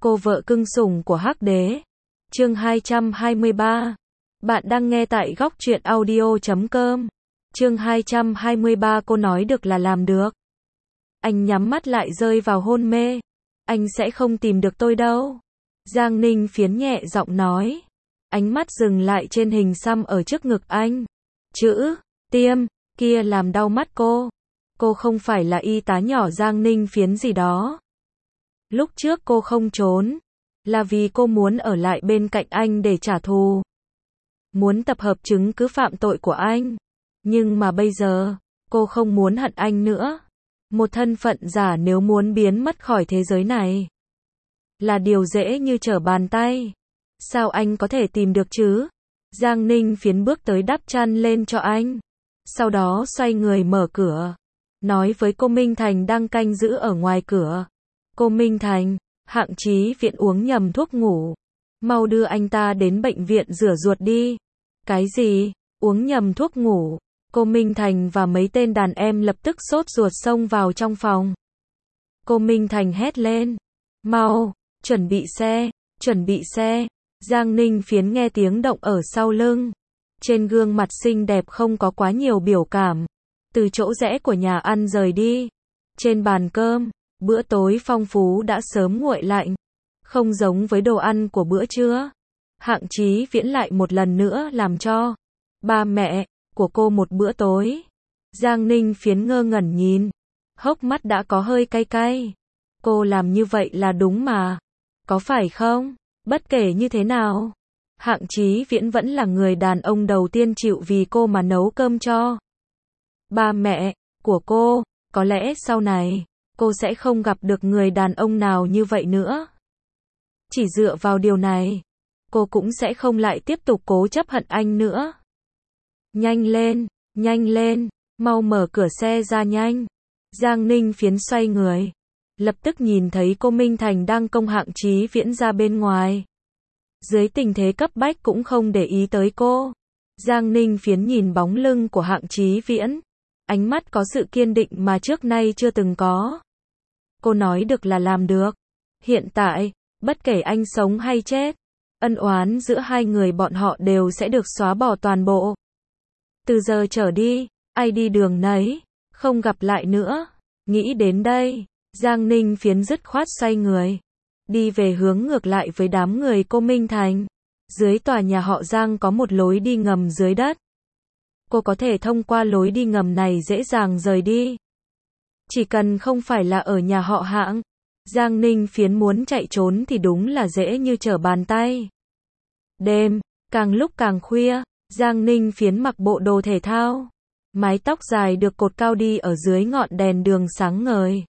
Cô vợ cưng sủng của Hắc Đế. Chương 223. Bạn đang nghe tại góc truyện audio.com. Chương 223. Cô nói được là làm được. Anh nhắm mắt lại rơi vào hôn mê. Anh sẽ không tìm được tôi đâu. Giang Ninh phiến nhẹ giọng nói. Ánh mắt dừng lại trên hình xăm ở trước ngực anh. Chữ tiêm kia làm đau mắt cô. Cô không phải là y tá nhỏ Giang Ninh phiến gì đó. Lúc trước cô không trốn, là vì cô muốn ở lại bên cạnh anh để trả thù. Muốn tập hợp chứng cứ phạm tội của anh. Nhưng mà bây giờ, cô không muốn hận anh nữa. Một thân phận giả nếu muốn biến mất khỏi thế giới này, là điều dễ như trở bàn tay. Sao anh có thể tìm được chứ? Giang Ninh phiến bước tới đắp chăn lên cho anh. Sau đó xoay người mở cửa. Nói với cô Minh Thành đang canh giữ ở ngoài cửa. Cô Minh Thành, Hạng Chí Viễn uống nhầm thuốc ngủ. Mau đưa anh ta đến bệnh viện rửa ruột đi. Cái gì? Uống nhầm thuốc ngủ? Cô Minh Thành và mấy tên đàn em lập tức sốt ruột xông vào trong phòng. Cô Minh Thành hét lên. Mau, chuẩn bị xe, chuẩn bị xe. Giang Ninh phiến nghe tiếng động ở sau lưng. Trên gương mặt xinh đẹp không có quá nhiều biểu cảm. Từ chỗ rẽ của nhà ăn rời đi. Trên bàn cơm, bữa tối phong phú đã sớm nguội lạnh. Không giống với đồ ăn của bữa trưa. Hạng Chí Viễn lại một lần nữa làm cho ba mẹ của cô một bữa tối. Giang Ninh phiến ngơ ngẩn nhìn. Hốc mắt đã có hơi cay cay. Cô làm như vậy là đúng mà. Có phải không? Bất kể như thế nào, Hạng Chí Viễn vẫn là người đàn ông đầu tiên chịu vì cô mà nấu cơm cho ba mẹ của cô. Có lẽ sau này, cô sẽ không gặp được người đàn ông nào như vậy nữa. Chỉ dựa vào điều này, cô cũng sẽ không lại tiếp tục cố chấp hận anh nữa. Nhanh lên, mau mở cửa xe ra nhanh. Giang Ninh phiến xoay người. Lập tức nhìn thấy cô Minh Thành đang công Hạng Chí Viễn ra bên ngoài. Dưới tình thế cấp bách cũng không để ý tới cô. Giang Ninh phiến nhìn bóng lưng của Hạng Chí Viễn. Ánh mắt có sự kiên định mà trước nay chưa từng có. Cô nói được là làm được. Hiện tại, bất kể anh sống hay chết, ân oán giữa hai người bọn họ đều sẽ được xóa bỏ toàn bộ. Từ giờ trở đi, ai đi đường nấy, không gặp lại nữa. Nghĩ đến đây, Giang Ninh phiến dứt khoát xoay người. Đi về hướng ngược lại với đám người cô Minh Thành. Dưới tòa nhà họ Giang có một lối đi ngầm dưới đất. Cô có thể thông qua lối đi ngầm này dễ dàng rời đi. Chỉ cần không phải là ở nhà họ Hạng. Giang Ninh phiến muốn chạy trốn thì đúng là dễ như trở bàn tay. Đêm, càng lúc càng khuya, Giang Ninh phiến mặc bộ đồ thể thao. Mái tóc dài được cột cao đi ở dưới ngọn đèn đường sáng ngời.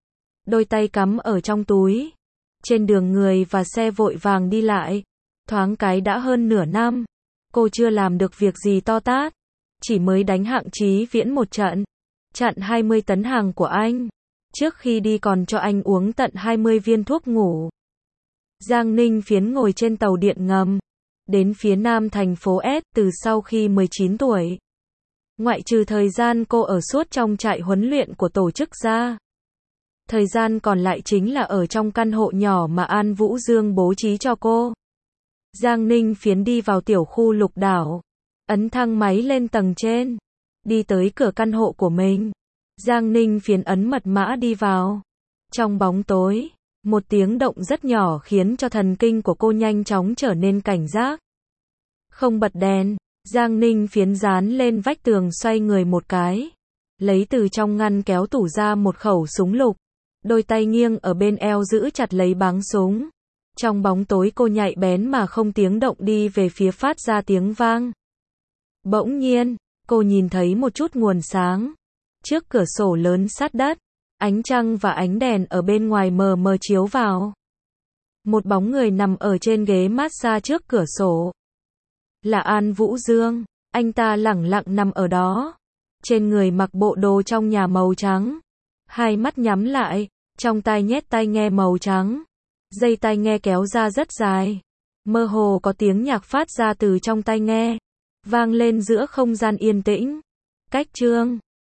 Đôi tay cắm ở trong túi. Trên đường người và xe vội vàng đi lại. Thoáng cái đã hơn nửa năm. Cô chưa làm được việc gì to tát. Chỉ mới đánh Hạng Chí Viễn một trận. Chặn 20 tấn hàng của anh. Trước khi đi còn cho anh uống tận 20 viên thuốc ngủ. Giang Ninh phiến ngồi trên tàu điện ngầm. Đến phía nam thành phố S từ sau khi 19 tuổi. Ngoại trừ thời gian cô ở suốt trong trại huấn luyện của tổ chức ra. Thời gian còn lại chính là ở trong căn hộ nhỏ mà An Vũ Dương bố trí cho cô. Giang Ninh phiến đi vào tiểu khu Lục Đảo. Ấn thang máy lên tầng trên. Đi tới cửa căn hộ của mình. Giang Ninh phiến ấn mật mã đi vào. Trong bóng tối, một tiếng động rất nhỏ khiến cho thần kinh của cô nhanh chóng trở nên cảnh giác. Không bật đèn, Giang Ninh phiến dán lên vách tường xoay người một cái. Lấy từ trong ngăn kéo tủ ra một khẩu súng lục. Đôi tay nghiêng ở bên eo giữ chặt lấy báng súng. Trong bóng tối cô nhạy bén mà không tiếng động đi về phía phát ra tiếng vang. Bỗng nhiên, cô nhìn thấy một chút nguồn sáng. Trước cửa sổ lớn sát đất, ánh trăng và ánh đèn ở bên ngoài mờ mờ chiếu vào. Một bóng người nằm ở trên ghế massage trước cửa sổ. Là An Vũ Dương, anh ta lẳng lặng nằm ở đó. Trên người mặc bộ đồ trong nhà màu trắng. Hai mắt nhắm lại, trong tai nhét tai nghe màu trắng. Dây tai nghe kéo ra rất dài. Mơ hồ có tiếng nhạc phát ra từ trong tai nghe. Vang lên giữa không gian yên tĩnh. Cách chương